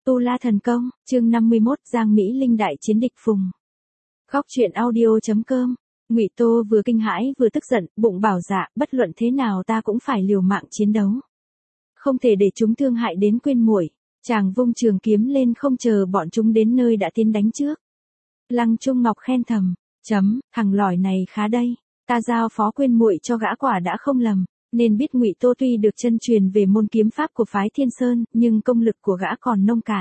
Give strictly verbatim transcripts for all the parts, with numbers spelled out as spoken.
Tu La Thần Công, chương năm mươi mốt, Giang Mỹ Linh đại chiến địch phùng. Góc truyện audio chấm com. Ngụy Tô vừa kinh hãi vừa tức giận, bụng bảo dạ, bất luận thế nào ta cũng phải liều mạng chiến đấu. Không thể để chúng thương hại đến quên muội. Chàng vung trường kiếm lên không chờ bọn chúng đến nơi đã tiến đánh trước. Lăng Trung Ngọc khen thầm, chấm, thằng lỏi này khá đây, ta giao phó quên muội cho gã quả đã không lầm. Nên biết Ngụy Tô tuy được chân truyền về môn kiếm pháp của phái Thiên Sơn, nhưng công lực của gã còn nông cạn.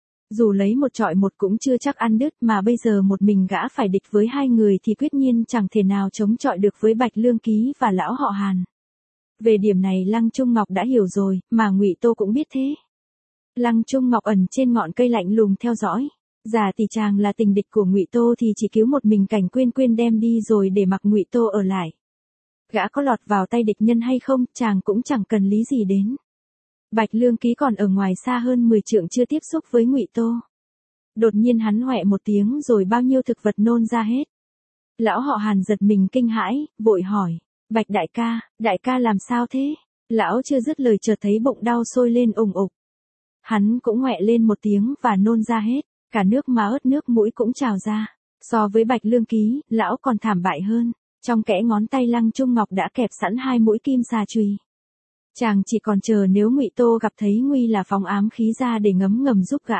Dù lấy một trọi một cũng chưa chắc ăn đứt, mà bây giờ một mình gã phải địch với hai người thì quyết nhiên chẳng thể nào chống chọi được với Bạch Lương Ký và lão họ Hàn. Về điểm này Lăng Trung Ngọc đã hiểu rồi, mà Ngụy Tô cũng biết thế. Lăng Trung Ngọc ẩn trên ngọn cây lạnh lùng theo dõi. Giả tỷ chàng là tình địch của Ngụy Tô thì chỉ cứu một mình Cảnh Quyên Quyên đem đi rồi để mặc Ngụy Tô ở lại. Gã có lọt vào tay địch nhân hay không, chàng cũng chẳng cần lý gì đến. Bạch Lương Ký còn ở ngoài xa hơn mười trượng chưa tiếp xúc với Ngụy Tô. Đột nhiên hắn hoẹ một tiếng rồi bao nhiêu thực vật nôn ra hết. Lão họ Hàn giật mình kinh hãi, vội hỏi, Bạch đại ca, đại ca làm sao thế? Lão chưa dứt lời chợt thấy bụng đau sôi lên ùng ục. Hắn cũng hoẹ lên một tiếng và nôn ra hết, cả nước má ớt nước mũi cũng trào ra. So với Bạch Lương Ký, lão còn thảm bại hơn. Trong kẽ ngón tay Lăng Trung Ngọc đã kẹp sẵn hai mũi kim xà chùy. Chàng chỉ còn chờ nếu Ngụy Tô gặp thấy nguy là phóng ám khí ra để ngấm ngầm giúp gã.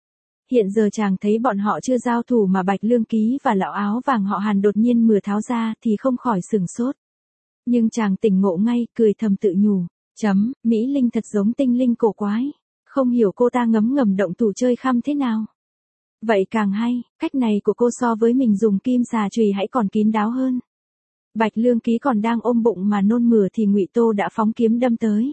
Hiện giờ chàng thấy bọn họ chưa giao thủ mà Bạch Lương Ký và lão áo vàng họ Hàn đột nhiên mừa tháo ra thì không khỏi sửng sốt. Nhưng chàng tỉnh ngộ ngay, cười thầm tự nhủ, chấm, Mỹ Linh thật giống tinh linh cổ quái. Không hiểu cô ta ngấm ngầm động thủ chơi khăm thế nào. Vậy càng hay, cách này của cô so với mình dùng kim xà chùy hãy còn kín đáo hơn. Bạch Lương Ký còn đang ôm bụng mà nôn mửa thì Ngụy Tô đã phóng kiếm đâm tới.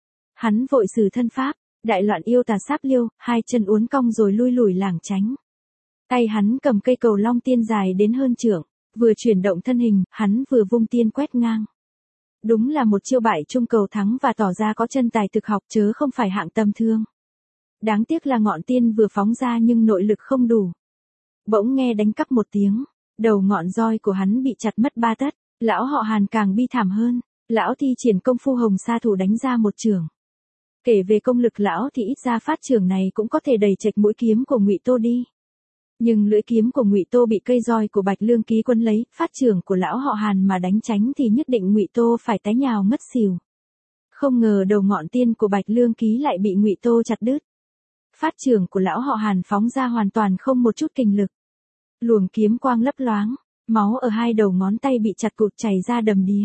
Hắn vội sử thân pháp, đại loạn yêu tà sáp liêu, hai chân uốn cong rồi lui lùi lảng tránh. Tay hắn cầm cây cầu long tiên dài đến hơn trượng, vừa chuyển động thân hình, hắn vừa vung tiên quét ngang. Đúng là một chiêu bại trung cầu thắng và tỏ ra có chân tài thực học chớ không phải hạng tầm thường. Đáng tiếc là ngọn tiên vừa phóng ra nhưng nội lực không đủ. Bỗng nghe đánh cắp một tiếng, đầu ngọn roi của hắn bị chặt mất ba tấc. Lão họ Hàn càng bi thảm hơn, lão thi triển công phu hồng sa thủ đánh ra một chưởng. Kể về công lực lão thì ít ra phát chưởng này cũng có thể đẩy chệch mũi kiếm của Ngụy Tô đi. Nhưng lưỡi kiếm của Ngụy Tô bị cây roi của Bạch Lương Ký quấn lấy, phát chưởng của lão họ Hàn mà đánh tránh thì nhất định Ngụy Tô phải té nhào ngất xỉu. Không ngờ đầu ngọn tiên của Bạch Lương Ký lại bị Ngụy Tô chặt đứt. Phát chưởng của lão họ Hàn phóng ra hoàn toàn không một chút kình lực. Luồng kiếm quang lấp loáng. Máu ở hai đầu ngón tay bị chặt cụt chảy ra đầm đìa.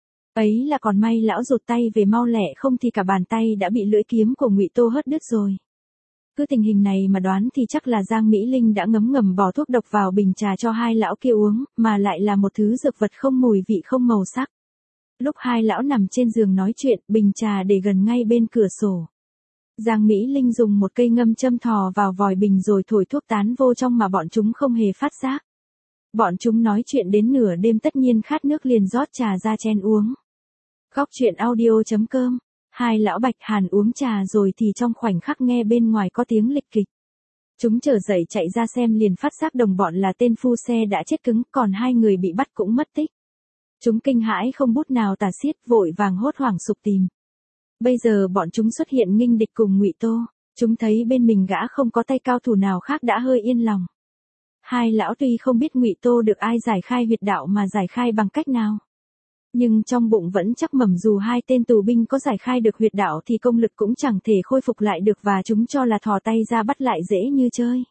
Ấy là còn may lão rụt tay về mau lẹ, không thì cả bàn tay đã bị lưỡi kiếm của Ngụy Tô hất đứt rồi. Cứ tình hình này mà đoán thì chắc là Giang Mỹ Linh đã ngấm ngầm bỏ thuốc độc vào bình trà cho hai lão kia uống, mà lại là một thứ dược vật không mùi vị không màu sắc. Lúc hai lão nằm trên giường nói chuyện, bình trà để gần ngay bên cửa sổ. Giang Mỹ Linh dùng một cây ngâm châm thò vào vòi bình rồi thổi thuốc tán vô trong mà bọn chúng không hề phát giác. Bọn chúng nói chuyện đến nửa đêm tất nhiên khát nước liền rót trà ra chen uống. Góc truyện audio chấm com. Hai lão Bạch Hàn uống trà rồi thì trong khoảnh khắc nghe bên ngoài có tiếng lịch kịch. Chúng trở dậy chạy ra xem liền phát giác đồng bọn là tên phu xe đã chết cứng, còn hai người bị bắt cũng mất tích. Chúng kinh hãi không bút nào tả xiết, vội vàng hốt hoảng sục tìm. Bây giờ bọn chúng xuất hiện nghinh địch cùng Ngụy Tô, chúng thấy bên mình gã không có tay cao thủ nào khác đã hơi yên lòng. Hai lão tuy không biết Ngụy Tô được ai giải khai huyệt đạo mà giải khai bằng cách nào. Nhưng trong bụng vẫn chắc mẩm dù hai tên tù binh có giải khai được huyệt đạo thì công lực cũng chẳng thể khôi phục lại được và chúng cho là thò tay ra bắt lại dễ như chơi.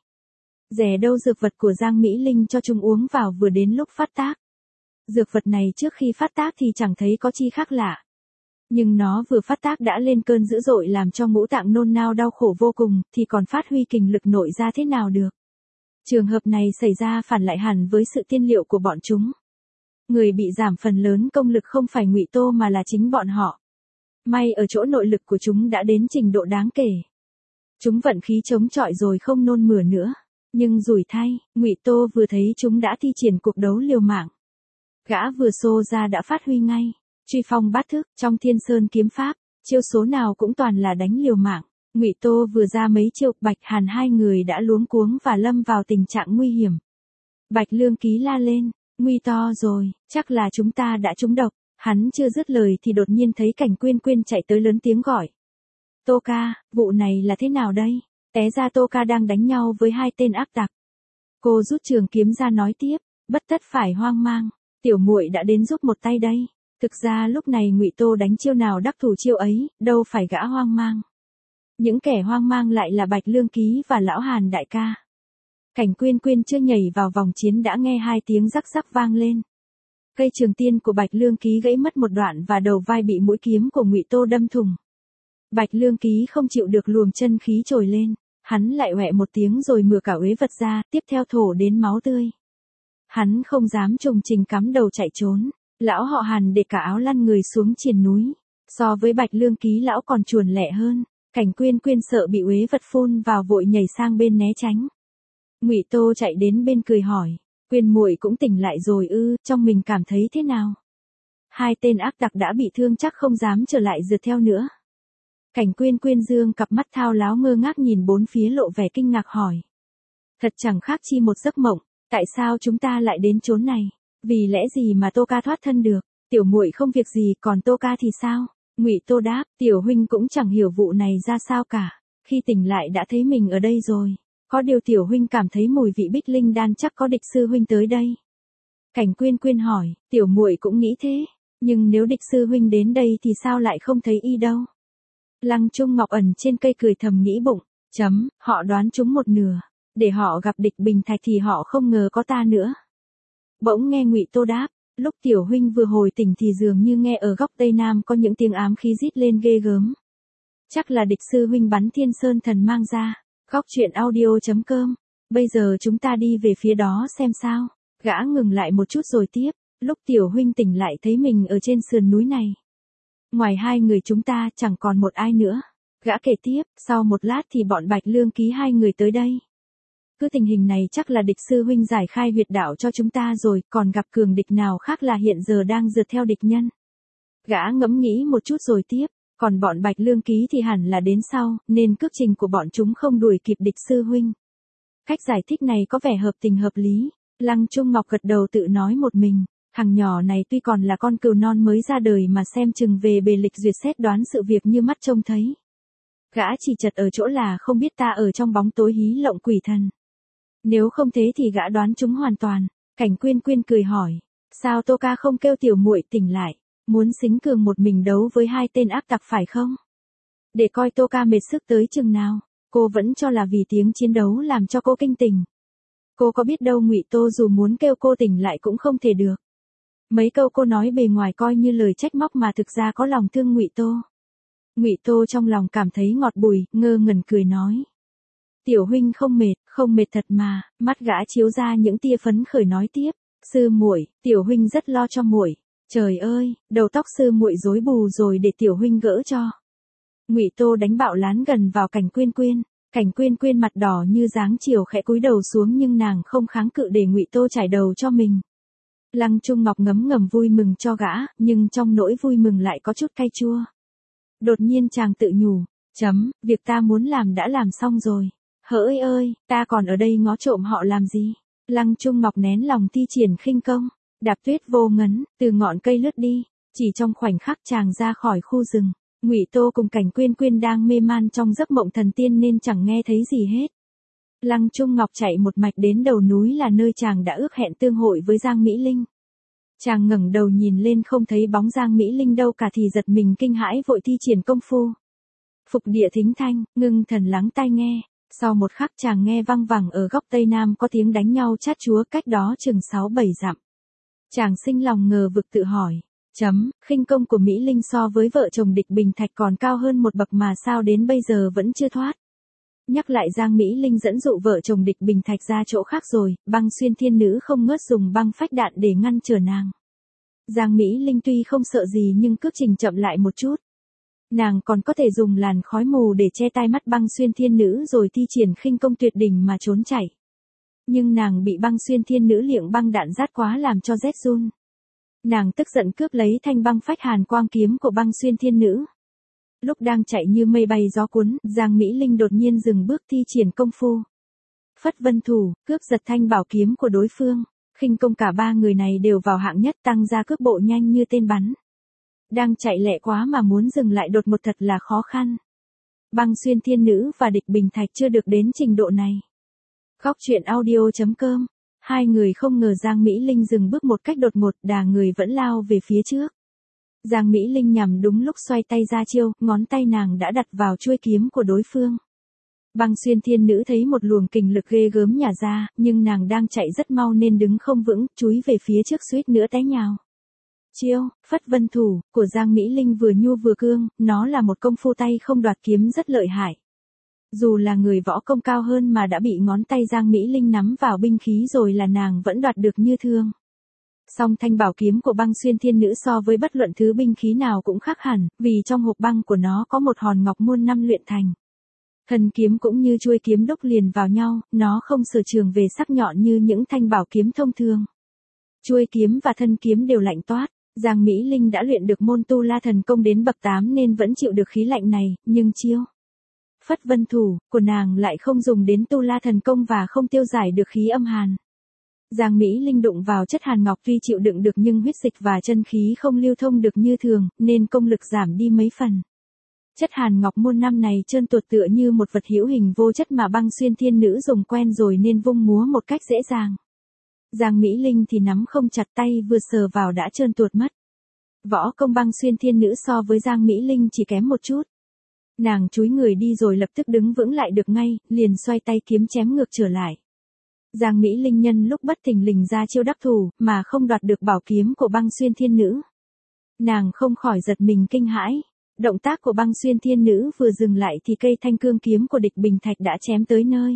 Dè đâu dược vật của Giang Mỹ Linh cho chúng uống vào vừa đến lúc phát tác. Dược vật này trước khi phát tác thì chẳng thấy có chi khác lạ. Nhưng nó vừa phát tác đã lên cơn dữ dội làm cho ngũ tạng nôn nao đau khổ vô cùng thì còn phát huy kình lực nội ra thế nào được. Trường hợp này xảy ra phản lại hẳn với sự tiên liệu của bọn chúng. Người bị giảm phần lớn công lực không phải Ngụy Tô mà là chính bọn họ. May ở chỗ nội lực của chúng đã đến trình độ đáng kể. Chúng vận khí chống chọi rồi không nôn mửa nữa. Nhưng rủi thay, Ngụy Tô vừa thấy chúng đã thi triển cuộc đấu liều mạng. Gã vừa xô ra đã phát huy ngay. Truy phong bát thức, trong Thiên Sơn kiếm pháp, chiêu số nào cũng toàn là đánh liều mạng. Ngụy Tô vừa ra mấy chiêu, Bạch Hàn hai người đã luống cuống và lâm vào tình trạng nguy hiểm. Bạch Lương Ký la lên, nguy to rồi, chắc là chúng ta đã trúng độc. Hắn chưa dứt lời thì đột nhiên thấy Cảnh Quyên Quyên chạy tới lớn tiếng gọi. Tô ca, vụ này là thế nào đây? Té ra Tô Ca đang đánh nhau với hai tên ác tặc. Cô rút trường kiếm ra nói tiếp, bất tất phải hoang mang, tiểu muội đã đến giúp một tay đây. Thực ra lúc này Ngụy Tô đánh chiêu nào đắc thủ chiêu ấy, đâu phải gã hoang mang. Những kẻ hoang mang lại là Bạch Lương Ký và Lão Hàn đại ca. Cảnh Quyên Quyên chưa nhảy vào vòng chiến đã nghe hai tiếng rắc rắc vang lên. Cây trường tiên của Bạch Lương Ký gãy mất một đoạn và đầu vai bị mũi kiếm của Ngụy Tô đâm thủng. Bạch Lương Ký không chịu được luồng chân khí trồi lên, hắn lại hoẹ một tiếng rồi mửa cả uế vật ra, tiếp theo thổ đến máu tươi. Hắn không dám trùng trình cắm đầu chạy trốn, lão họ Hàn để cả áo lăn người xuống triền núi. So với Bạch Lương Ký lão còn chuồn lẹ hơn, Cảnh Quyên Quyên sợ bị uế vật phun vào vội nhảy sang bên né tránh. Ngụy Tô chạy đến bên cười hỏi, Quyên muội cũng tỉnh lại rồi ư, trong mình cảm thấy thế nào? Hai tên ác tặc đã bị thương chắc không dám trở lại rượt theo nữa. Cảnh Quyên Quyên dương cặp mắt thao láo ngơ ngác nhìn bốn phía lộ vẻ kinh ngạc hỏi. Thật chẳng khác chi một giấc mộng, tại sao chúng ta lại đến chốn này? Vì lẽ gì mà Tô Ca thoát thân được? Tiểu muội không việc gì, còn Tô Ca thì sao? Ngụy Tô đáp, tiểu huynh cũng chẳng hiểu vụ này ra sao cả. Khi tỉnh lại đã thấy mình ở đây rồi. Có điều tiểu huynh cảm thấy mùi vị bích linh đan chắc có địch sư huynh tới đây. Cảnh Quyên Quyên hỏi, tiểu muội cũng nghĩ thế. Nhưng nếu địch sư huynh đến đây thì sao lại không thấy y đâu? Lăng Trung Ngọc ẩn trên cây cười thầm nghĩ bụng, chấm, họ đoán chúng một nửa. Để họ gặp địch Bình Thạch thì họ không ngờ có ta nữa. Bỗng nghe Ngụy Tô đáp, lúc tiểu huynh vừa hồi tỉnh thì dường như nghe ở góc Tây Nam có những tiếng ám khí rít lên ghê gớm. Chắc là địch sư huynh bắn Thiên Sơn Thần mang ra. Góc truyện audio chấm com. Bây giờ chúng ta đi về phía đó xem sao. Gã ngừng lại một chút rồi tiếp, lúc tiểu huynh tỉnh lại thấy mình ở trên sườn núi này. Ngoài hai người chúng ta chẳng còn một ai nữa. Gã kể tiếp, sau một lát thì bọn Bạch Lương Ký hai người tới đây. Cứ tình hình này chắc là địch sư huynh giải khai huyệt đạo cho chúng ta rồi, còn gặp cường địch nào khác là hiện giờ đang rượt theo địch nhân. Gã ngẫm nghĩ một chút rồi tiếp, còn bọn Bạch Lương Ký thì hẳn là đến sau, nên cước trình của bọn chúng không đuổi kịp địch sư huynh. Cách giải thích này có vẻ hợp tình hợp lý. Lăng Trung Ngọc gật đầu tự nói một mình, thằng nhỏ này tuy còn là con cừu non mới ra đời mà xem chừng về bề lịch duyệt xét đoán sự việc như mắt trông thấy. Gã chỉ chật ở chỗ là không biết ta ở trong bóng tối hí lộng quỷ thần. Nếu không thế thì gã đoán chúng hoàn toàn. Cảnh Quyên Quyên cười hỏi, sao Tô Ca không kêu tiểu muội tỉnh lại, muốn xính cường một mình đấu với hai tên ác tặc phải không? Để coi Tô Ca mệt sức tới chừng nào. Cô vẫn cho là vì tiếng chiến đấu làm cho cô kinh tỉnh. Cô có biết đâu Ngụy Tô dù muốn kêu cô tỉnh lại cũng không thể được. Mấy câu cô nói bề ngoài coi như lời trách móc mà thực ra có lòng thương Ngụy Tô. Ngụy Tô trong lòng cảm thấy ngọt bùi, ngơ ngẩn cười nói. Tiểu huynh không mệt, không mệt thật mà. Mắt gã chiếu ra những tia phấn khởi nói tiếp, sư muội, tiểu huynh rất lo cho muội. Trời ơi, đầu tóc sư muội rối bù rồi, để tiểu huynh gỡ cho. Ngụy Tô đánh bạo lán gần vào Cảnh Quyên Quyên. Cảnh Quyên Quyên mặt đỏ như dáng chiều khẽ cúi đầu xuống nhưng nàng không kháng cự để Ngụy Tô trải đầu cho mình. Lăng Trung Ngọc ngấm ngầm vui mừng cho gã, nhưng trong nỗi vui mừng lại có chút cay chua. Đột nhiên chàng tự nhủ, chấm, việc ta muốn làm đã làm xong rồi. Hỡi ơi, ta còn ở đây ngó trộm họ làm gì? Lăng Trung Ngọc nén lòng thi triển khinh công, đạp tuyết vô ngấn, từ ngọn cây lướt đi. Chỉ trong khoảnh khắc chàng ra khỏi khu rừng. Ngụy Tô cùng Cảnh Quyên Quyên đang mê man trong giấc mộng thần tiên nên chẳng nghe thấy gì hết. Lăng Trung Ngọc chạy một mạch đến đầu núi là nơi chàng đã ước hẹn tương hội với Giang Mỹ Linh. Chàng ngẩng đầu nhìn lên không thấy bóng Giang Mỹ Linh đâu cả thì giật mình kinh hãi vội thi triển công phu. Phục địa thính thanh, ngưng thần lắng tai nghe. Sau một khắc chàng nghe văng vẳng ở góc Tây Nam có tiếng đánh nhau chát chúa cách đó chừng sáu bảy dặm. Chàng sinh lòng ngờ vực tự hỏi. Chấm, khinh công của Mỹ Linh so với vợ chồng địch Bình Thạch còn cao hơn một bậc mà sao đến bây giờ vẫn chưa thoát. Nhắc lại Giang Mỹ Linh dẫn dụ vợ chồng địch Bình Thạch ra chỗ khác rồi, Băng Xuyên Thiên Nữ không ngớt dùng băng phách đạn để ngăn trở nàng. Giang Mỹ Linh tuy không sợ gì nhưng cước trình chậm lại một chút. Nàng còn có thể dùng làn khói mù để che tai mắt Băng Xuyên Thiên Nữ rồi thi triển khinh công tuyệt đỉnh mà trốn chạy. Nhưng nàng bị Băng Xuyên Thiên Nữ liệng băng đạn rát quá làm cho rét run. Nàng tức giận cướp lấy thanh băng phách hàn quang kiếm của Băng Xuyên Thiên Nữ. Lúc đang chạy như mây bay gió cuốn, Giang Mỹ Linh đột nhiên dừng bước thi triển công phu. Phất vân thủ, cướp giật thanh bảo kiếm của đối phương. Khinh công cả ba người này đều vào hạng nhất, tăng ra cước bộ nhanh như tên bắn. Đang chạy lẹ quá mà muốn dừng lại đột một thật là khó khăn. Băng Xuyên Thiên Nữ và Địch Bình Thạch chưa được đến trình độ này. Khóc chuyện audio.com. Hai người không ngờ Giang Mỹ Linh dừng bước một cách đột ngột, đà người vẫn lao về phía trước. Giang Mỹ Linh nhằm đúng lúc xoay tay ra chiêu, ngón tay nàng đã đặt vào chuôi kiếm của đối phương. Băng Xuyên Thiên Nữ thấy một luồng kình lực ghê gớm nhả ra, nhưng nàng đang chạy rất mau nên đứng không vững, chúi về phía trước suýt nữa té nhào. Chiêu, Phất Vân Thủ, của Giang Mỹ Linh vừa nhu vừa cương, nó là một công phu tay không đoạt kiếm rất lợi hại. Dù là người võ công cao hơn mà đã bị ngón tay Giang Mỹ Linh nắm vào binh khí rồi là nàng vẫn đoạt được như thường. Song thanh bảo kiếm của Băng Xuyên Thiên Nữ so với bất luận thứ binh khí nào cũng khác hẳn, vì trong hộp băng của nó có một hòn ngọc muôn năm luyện thành. Thân kiếm cũng như chuôi kiếm đúc liền vào nhau, nó không sở trường về sắc nhọn như những thanh bảo kiếm thông thường. Chuôi kiếm và thân kiếm đều lạnh toát. Giang Mỹ Linh đã luyện được môn tu la thần công đến bậc tám nên vẫn chịu được khí lạnh này, nhưng chiêu Phất Vân Thủ của nàng lại không dùng đến tu la thần công và không tiêu giải được khí âm hàn. Giang Mỹ Linh đụng vào chất hàn ngọc tuy chịu đựng được nhưng huyết dịch và chân khí không lưu thông được như thường, nên công lực giảm đi mấy phần. Chất hàn ngọc muôn năm này trơn tuột tựa như một vật hữu hình vô chất mà Băng Xuyên Thiên Nữ dùng quen rồi nên vung múa một cách dễ dàng. Giang Mỹ Linh thì nắm không chặt, tay vừa sờ vào đã trơn tuột mất. Võ công Băng Xuyên Thiên Nữ so với Giang Mỹ Linh chỉ kém một chút. Nàng chúi người đi rồi lập tức đứng vững lại được ngay, liền xoay tay kiếm chém ngược trở lại. Giang Mỹ Linh nhân lúc bất thình lình ra chiêu đắc thủ, mà không đoạt được bảo kiếm của Băng Xuyên Thiên Nữ. Nàng không khỏi giật mình kinh hãi. Động tác của Băng Xuyên Thiên Nữ vừa dừng lại thì cây thanh cương kiếm của Địch Bình Thạch đã chém tới nơi.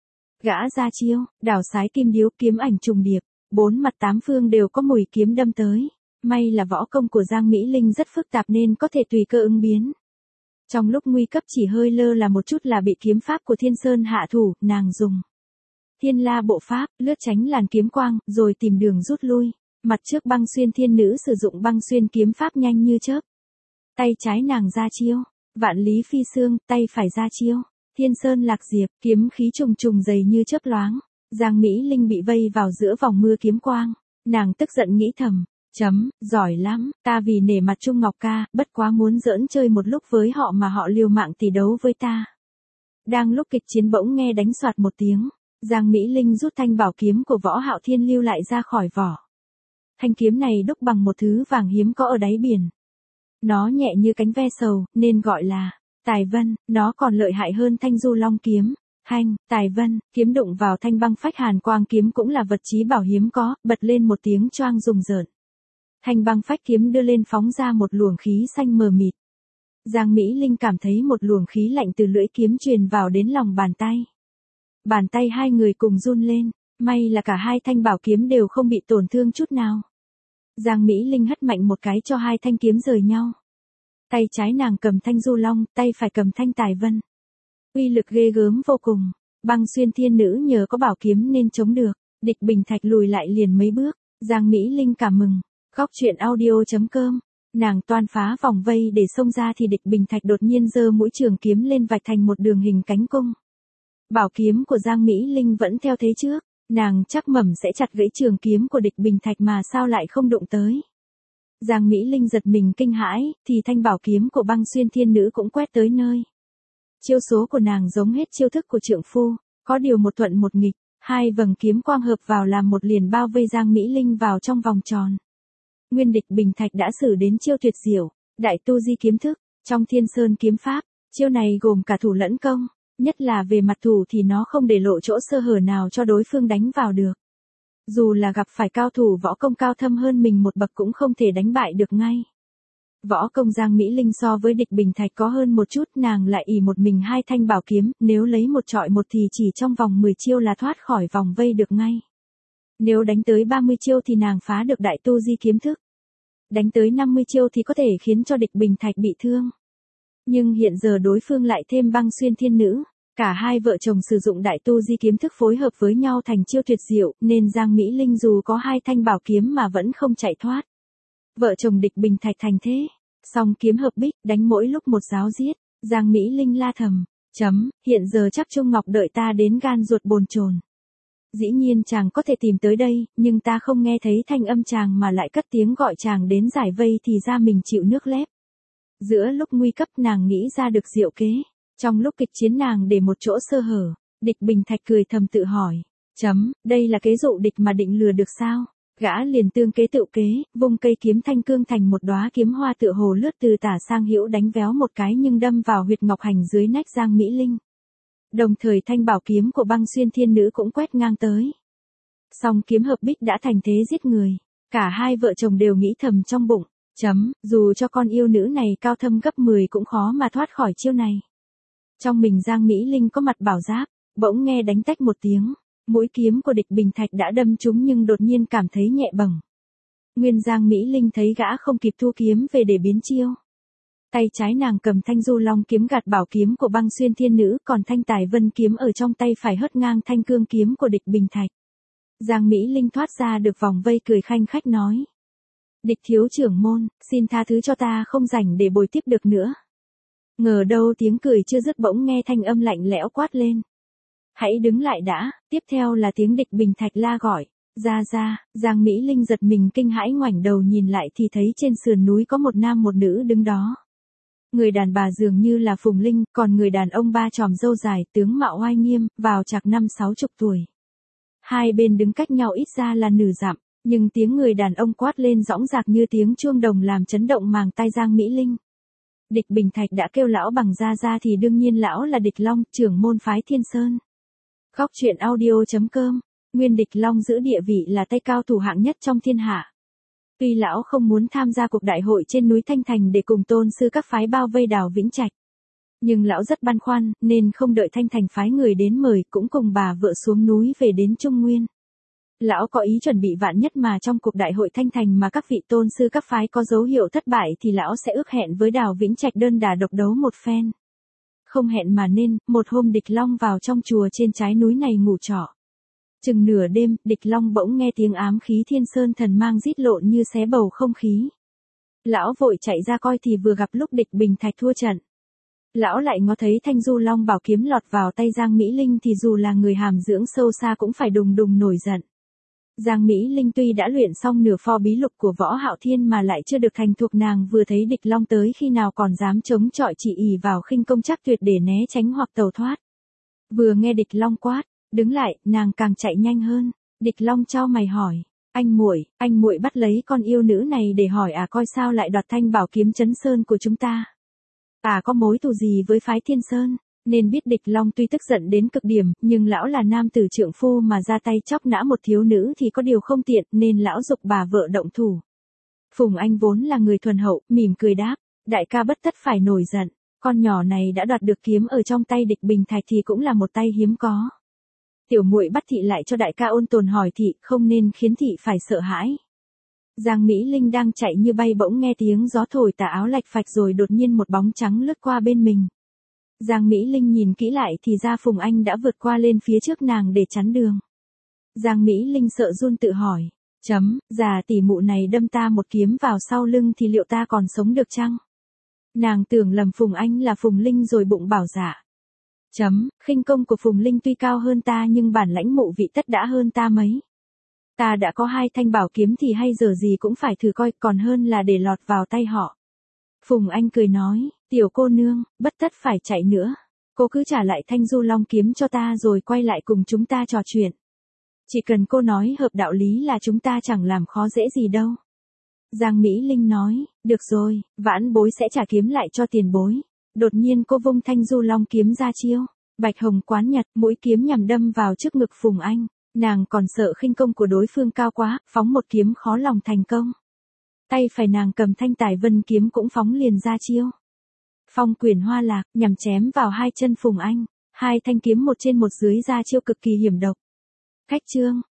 Gã ra chiêu, đảo sái kim điếu, kiếm ảnh trùng điệp, bốn mặt tám phương đều có mùi kiếm đâm tới. May là võ công của Giang Mỹ Linh rất phức tạp nên có thể tùy cơ ứng biến. Trong lúc nguy cấp chỉ hơi lơ là một chút là bị kiếm pháp của Thiên Sơn hạ thủ, nàng dùng Thiên La bộ pháp, lướt tránh làn kiếm quang, rồi tìm đường rút lui. Mặt trước Băng Xuyên Thiên Nữ sử dụng Băng Xuyên kiếm pháp nhanh như chớp. Tay trái nàng ra chiêu, Vạn Lý Phi Xương, tay phải ra chiêu, Thiên Sơn Lạc Diệp, kiếm khí trùng trùng dày như chớp loáng. Giang Mỹ Linh bị vây vào giữa vòng mưa kiếm quang, nàng tức giận nghĩ thầm, chấm, giỏi lắm, ta vì nể mặt Trung Ngọc ca, bất quá muốn giỡn chơi một lúc với họ mà họ liều mạng tỷ đấu với ta. Đang lúc kịch chiến bỗng nghe đánh soạt một tiếng, Giang Mỹ Linh rút thanh bảo kiếm của Võ Hạo Thiên lưu lại ra khỏi vỏ. Thanh kiếm này đúc bằng một thứ vàng hiếm có ở đáy biển. Nó nhẹ như cánh ve sầu, nên gọi là Tài Vân, nó còn lợi hại hơn thanh Du Long kiếm. Thanh, Tài Vân, kiếm đụng vào thanh băng phách hàn quang kiếm cũng là vật chí bảo hiếm có, bật lên một tiếng choang rùng rợn. Thanh băng phách kiếm đưa lên phóng ra một luồng khí xanh mờ mịt. Giang Mỹ Linh cảm thấy một luồng khí lạnh từ lưỡi kiếm truyền vào đến lòng bàn tay. Bàn tay hai người cùng run lên, may là cả hai thanh bảo kiếm đều không bị tổn thương chút nào. Giang Mỹ Linh hất mạnh một cái cho hai thanh kiếm rời nhau. Tay trái nàng cầm thanh Du Long, tay phải cầm thanh Tài Vân. Uy lực ghê gớm vô cùng, Băng Xuyên Thiên Nữ nhờ có bảo kiếm nên chống được, Địch Bình Thạch lùi lại liền mấy bước. Giang Mỹ Linh cảm mừng, khóc chuyện audio.com. Nàng toan phá vòng vây để xông ra thì Địch Bình Thạch đột nhiên giơ mũi trường kiếm lên vạch thành một đường hình cánh cung. Bảo kiếm của Giang Mỹ Linh vẫn theo thế trước, nàng chắc mẩm sẽ chặt gãy trường kiếm của Địch Bình Thạch mà sao lại không đụng tới. Giang Mỹ Linh giật mình kinh hãi, thì thanh bảo kiếm của Băng Xuyên Thiên Nữ cũng quét tới nơi. Chiêu số của nàng giống hết chiêu thức của trượng phu, có điều một thuận một nghịch, hai vầng kiếm quang hợp vào làm một liền bao vây Giang Mỹ Linh vào trong vòng tròn. Nguyên Địch Bình Thạch đã sử đến chiêu tuyệt diệu, Đại Tu Di kiếm thức, trong Thiên Sơn kiếm pháp, chiêu này gồm cả thủ lẫn công, nhất là về mặt thủ thì nó không để lộ chỗ sơ hở nào cho đối phương đánh vào được. Dù là gặp phải cao thủ võ công cao thâm hơn mình một bậc cũng không thể đánh bại được ngay. Võ công Giang Mỹ Linh so với Địch Bình Thạch có hơn một chút, nàng lại ỷ một mình hai thanh bảo kiếm, nếu lấy một trọi một thì chỉ trong vòng mười chiêu là thoát khỏi vòng vây được ngay. Nếu đánh tới ba mươi chiêu thì nàng phá được Đại Tu Di kiếm thức. Đánh tới năm mươi chiêu thì có thể khiến cho Địch Bình Thạch bị thương. Nhưng hiện giờ đối phương lại thêm Băng Xuyên Thiên Nữ, cả hai vợ chồng sử dụng Đại Tu Di kiếm thức phối hợp với nhau thành chiêu tuyệt diệu, nên Giang Mỹ Linh dù có hai thanh bảo kiếm mà vẫn không chạy thoát. Vợ chồng Địch Bình Thạch thành thế, song kiếm hợp bích, đánh mỗi lúc một giáo giết. Giang Mỹ Linh la thầm, chấm, hiện giờ chắc Trung Ngọc đợi ta đến gan ruột bồn chồn. Dĩ nhiên chàng có thể tìm tới đây, nhưng ta không nghe thấy thanh âm chàng mà lại cất tiếng gọi chàng đến giải vây thì ra mình chịu nước lép. Giữa lúc nguy cấp nàng nghĩ ra được diệu kế, Trong lúc kịch chiến nàng để một chỗ sơ hở, Địch Bình Thạch cười thầm tự hỏi. Chấm, đây là kế dụ địch mà định lừa được sao? Gã liền tương kế tự kế, vung cây kiếm thanh cương thành một đóa kiếm hoa tựa hồ lướt từ tả sang hữu đánh véo một cái nhưng đâm vào huyệt ngọc hành dưới nách Giang Mỹ Linh. Đồng thời thanh bảo kiếm của Băng Xuyên Thiên Nữ cũng quét ngang tới. Song kiếm hợp bích đã thành thế giết người. Cả hai vợ chồng đều nghĩ thầm trong bụng. Chấm, dù cho con yêu nữ này cao thâm gấp mười cũng khó mà thoát khỏi chiêu này. Trong mình Giang Mỹ Linh có mặt bảo giáp, bỗng nghe đánh tách một tiếng. Mũi kiếm của Địch Bình Thạch đã đâm trúng nhưng đột nhiên cảm thấy nhẹ bẫng. Nguyên Giang Mỹ Linh thấy gã không kịp thu kiếm về để biến chiêu. Tay trái nàng cầm thanh du long kiếm gạt bảo kiếm của Băng Xuyên Thiên Nữ, còn thanh tài vân kiếm ở trong tay phải hất ngang thanh cương kiếm của Địch Bình Thạch. Giang Mỹ Linh thoát ra được vòng vây cười khanh khách nói. Địch thiếu trưởng môn, xin tha thứ cho ta không rảnh để bồi tiếp được nữa. Ngờ đâu tiếng cười chưa dứt bỗng nghe thanh âm lạnh lẽo quát lên. Hãy đứng lại đã, tiếp theo là tiếng Địch Bình Thạch la gọi. Ra ra, Giang Mỹ Linh giật mình kinh hãi ngoảnh đầu nhìn lại thì thấy trên sườn núi có một nam một nữ đứng đó. Người đàn bà dường như là Phùng Linh, còn người đàn ông ba chòm râu dài, tướng mạo oai nghiêm, vào chạc năm sáu chục tuổi. Hai bên đứng cách nhau ít ra là nửa dặm, nhưng tiếng người đàn ông quát lên dõng dạc như tiếng chuông đồng làm chấn động màng tai Giang Mỹ Linh. Địch Bình Thạch đã kêu lão bằng ra ra thì đương nhiên lão là Địch Long, trưởng môn phái Thiên Sơn. Góc truyện audio chấm com, Nguyên Địch Long giữ địa vị là tay cao thủ hạng nhất trong thiên hạ. Tuy lão không muốn tham gia cuộc đại hội trên núi Thanh Thành để cùng tôn sư các phái bao vây Đào Vĩnh Trạch, nhưng lão rất băn khoăn nên không đợi Thanh Thành phái người đến mời cũng cùng bà vợ xuống núi về đến Trung Nguyên. Lão có ý chuẩn bị vạn nhất mà trong cuộc đại hội Thanh Thành mà các vị tôn sư các phái có dấu hiệu thất bại thì lão sẽ ước hẹn với Đào Vĩnh Trạch đơn đả độc đấu một phen. Không hẹn mà nên, một hôm Địch Long vào trong chùa trên trái núi này ngủ trọ. Chừng nửa đêm, Địch Long bỗng nghe tiếng ám khí Thiên Sơn thần mang rít lộn như xé bầu không khí. Lão vội chạy ra coi thì vừa gặp lúc Địch Bình Thạch thua trận. Lão lại ngó thấy thanh du long bảo kiếm lọt vào tay Giang Mỹ Linh thì dù là người hàm dưỡng sâu xa cũng phải đùng đùng nổi giận. Giang Mỹ Linh tuy đã luyện xong nửa pho bí lục của Võ Hạo Thiên mà lại chưa được thành thuộc, nàng vừa thấy Địch Long tới khi nào còn dám chống chọi chỉ ỷ vào khinh công chắc tuyệt để né tránh hoặc tẩu thoát. Vừa nghe Địch Long quát, đứng lại, nàng càng chạy nhanh hơn. Địch Long chau mày hỏi, anh muội, anh muội bắt lấy con yêu nữ này để hỏi à coi sao lại đoạt thanh bảo kiếm Trấn Sơn của chúng ta. À có mối thù gì với phái Thiên Sơn, nên biết Địch Long tuy tức giận đến cực điểm, nhưng lão là nam tử trượng phu mà ra tay chóc nã một thiếu nữ thì có điều không tiện, nên lão giục bà vợ động thủ. Phùng Anh vốn là người thuần hậu, mỉm cười đáp, đại ca bất tất phải nổi giận, con nhỏ này đã đoạt được kiếm ở trong tay Địch Bình Thạch thì cũng là một tay hiếm có. Tiểu muội bắt thị lại cho đại ca ôn tồn hỏi thị, không nên khiến thị phải sợ hãi. Giang Mỹ Linh đang chạy như bay bỗng nghe tiếng gió thổi tà áo lạch phạch rồi đột nhiên một bóng trắng lướt qua bên mình. Giang Mỹ Linh nhìn kỹ lại thì ra Phùng Anh đã vượt qua lên phía trước nàng để chắn đường. Giang Mỹ Linh sợ run tự hỏi, chấm, già tỷ mụ này đâm ta một kiếm vào sau lưng thì liệu ta còn sống được chăng? Nàng tưởng lầm Phùng Anh là Phùng Linh rồi bụng bảo dạ. Chấm, khinh công của Phùng Linh tuy cao hơn ta nhưng bản lãnh mụ vị tất đã hơn ta mấy. Ta đã có hai thanh bảo kiếm thì hay giờ gì cũng phải thử coi, còn hơn là để lọt vào tay họ. Phùng Anh cười nói, tiểu cô nương, bất tất phải chạy nữa. Cô cứ trả lại thanh du long kiếm cho ta rồi quay lại cùng chúng ta trò chuyện. Chỉ cần cô nói hợp đạo lý là chúng ta chẳng làm khó dễ gì đâu. Giang Mỹ Linh nói, được rồi, vãn bối sẽ trả kiếm lại cho tiền bối. Đột nhiên cô vung thanh du long kiếm ra chiêu. Bạch hồng quán nhật, mũi kiếm nhằm đâm vào trước ngực Phùng Anh. Nàng còn sợ khinh công của đối phương cao quá, phóng một kiếm khó lòng thành công. Tay phải nàng cầm thanh tài vân kiếm cũng phóng liền ra chiêu. Phong quyền hoa lạc, nhằm chém vào hai chân Phùng Anh. Hai thanh kiếm một trên một dưới ra chiêu cực kỳ hiểm độc. Khách trương,